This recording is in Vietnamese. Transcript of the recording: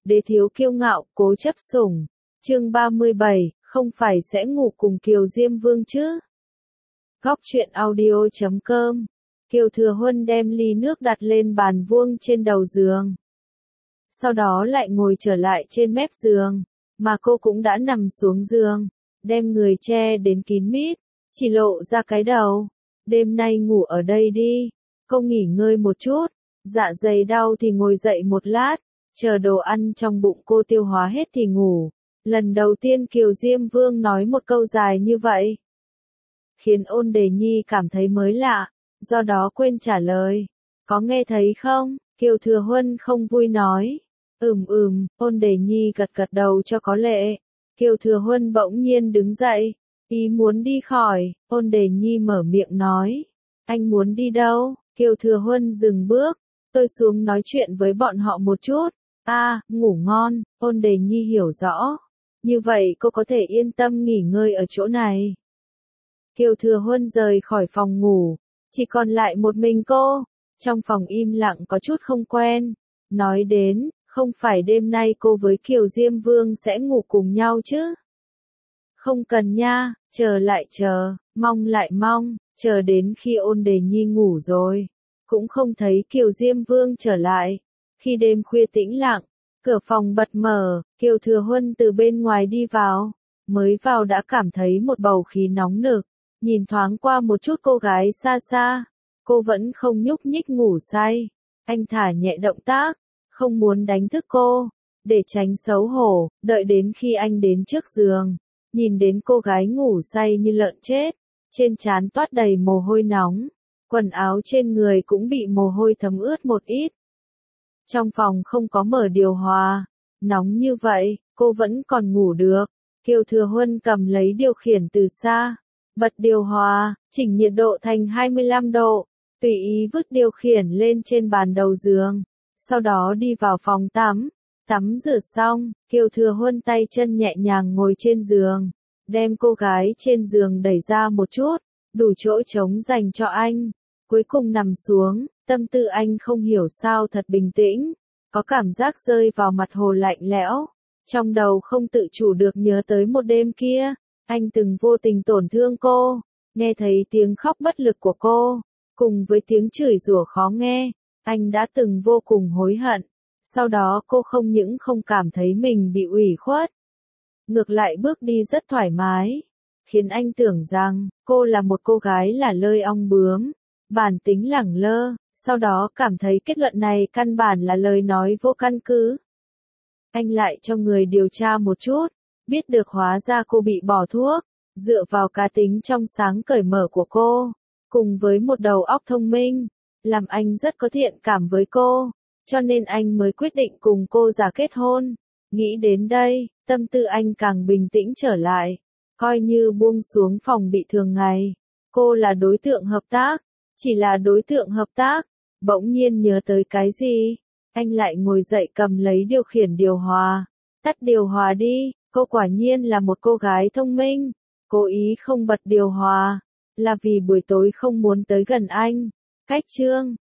Đế thiếu kiêu ngạo, cố chấp sủng. Chương 37, không phải sẽ ngủ cùng Kiều Diêm Vương chứ? Góc truyện audio.com. Kiều Thừa Huân đem ly nước đặt lên bàn vuông trên đầu giường. Sau đó lại ngồi trở lại trên mép giường, mà cô cũng đã nằm xuống giường, đem người che đến kín mít, chỉ lộ ra cái đầu. Đêm nay ngủ ở đây đi, cô nghỉ ngơi một chút, dạ dày đau thì ngồi dậy một lát, chờ đồ ăn trong bụng cô tiêu hóa hết thì ngủ. Lần đầu tiên Kiều Diêm Vương nói một câu dài như vậy, khiến Ôn Đề Nhi cảm thấy mới lạ, do đó quên trả lời. Có nghe thấy không? Kiều Thừa Huân không vui nói. Ôn Đề Nhi gật gật đầu cho có lệ. Kiều Thừa Huân bỗng nhiên đứng dậy, ý muốn đi khỏi. Ôn Đề Nhi mở miệng nói, anh muốn đi đâu? Kiều Thừa Huân dừng bước, tôi xuống nói chuyện với bọn họ một chút. Ngủ ngon. Ôn Đề Nhi hiểu rõ, như vậy cô có thể yên tâm nghỉ ngơi ở chỗ này. Kiều Thừa Huân rời khỏi phòng ngủ, chỉ còn lại một mình cô. Trong phòng im lặng có chút không quen. Nói đến, không phải đêm nay cô với Kiều Diêm Vương sẽ ngủ cùng nhau chứ? Không cần nha, chờ lại chờ, mong lại mong, chờ đến khi Ôn Đề Nhi ngủ rồi, cũng không thấy Kiều Diêm Vương trở lại. Khi đêm khuya tĩnh lặng, cửa phòng bật mở, Kiều Thừa Huân từ bên ngoài đi vào. Mới vào đã cảm thấy một bầu khí nóng nực, nhìn thoáng qua một chút cô gái xa xa, cô vẫn không nhúc nhích ngủ say. Anh thả nhẹ động tác, không muốn đánh thức cô, để tránh xấu hổ. Đợi đến khi anh đến trước giường, nhìn đến cô gái ngủ say như lợn chết, trên trán toát đầy mồ hôi nóng, quần áo trên người cũng bị mồ hôi thấm ướt một ít. Trong phòng không có mở điều hòa, nóng như vậy, cô vẫn còn ngủ được. Kiều Thừa Huân cầm lấy điều khiển từ xa, bật điều hòa, chỉnh nhiệt độ thành 25 độ, tùy ý vứt điều khiển lên trên bàn đầu giường. Sau đó đi vào phòng tắm, tắm rửa xong, Kiều Thừa Huân tay chân nhẹ nhàng ngồi trên giường, đem cô gái trên giường đẩy ra một chút, đủ chỗ trống dành cho anh. Cuối cùng nằm xuống, tâm tư anh không hiểu sao thật bình tĩnh, có cảm giác rơi vào mặt hồ lạnh lẽo. Trong đầu không tự chủ được nhớ tới một đêm kia, anh từng vô tình tổn thương cô, nghe thấy tiếng khóc bất lực của cô, cùng với tiếng chửi rủa khó nghe, anh đã từng vô cùng hối hận. Sau đó cô không những không cảm thấy mình bị ủy khuất, ngược lại bước đi rất thoải mái, khiến anh tưởng rằng cô là một cô gái lả lơi ong bướm, bản tính lẳng lơ. Sau đó cảm thấy kết luận này căn bản là lời nói vô căn cứ. Anh lại cho người điều tra một chút, biết được hóa ra cô bị bỏ thuốc. Dựa vào cá tính trong sáng cởi mở của cô, cùng với một đầu óc thông minh, làm anh rất có thiện cảm với cô, cho nên anh mới quyết định cùng cô giả kết hôn. Nghĩ đến đây, tâm tư anh càng bình tĩnh trở lại, coi như buông xuống phòng bị thường ngày. Cô là đối tượng hợp tác, chỉ là đối tượng hợp tác. Bỗng nhiên nhớ tới cái gì, anh lại ngồi dậy cầm lấy điều khiển điều hòa. Tắt điều hòa đi. Cô quả nhiên là một cô gái thông minh. Cố ý không bật điều hòa, là vì buổi tối không muốn tới gần anh. Cách chương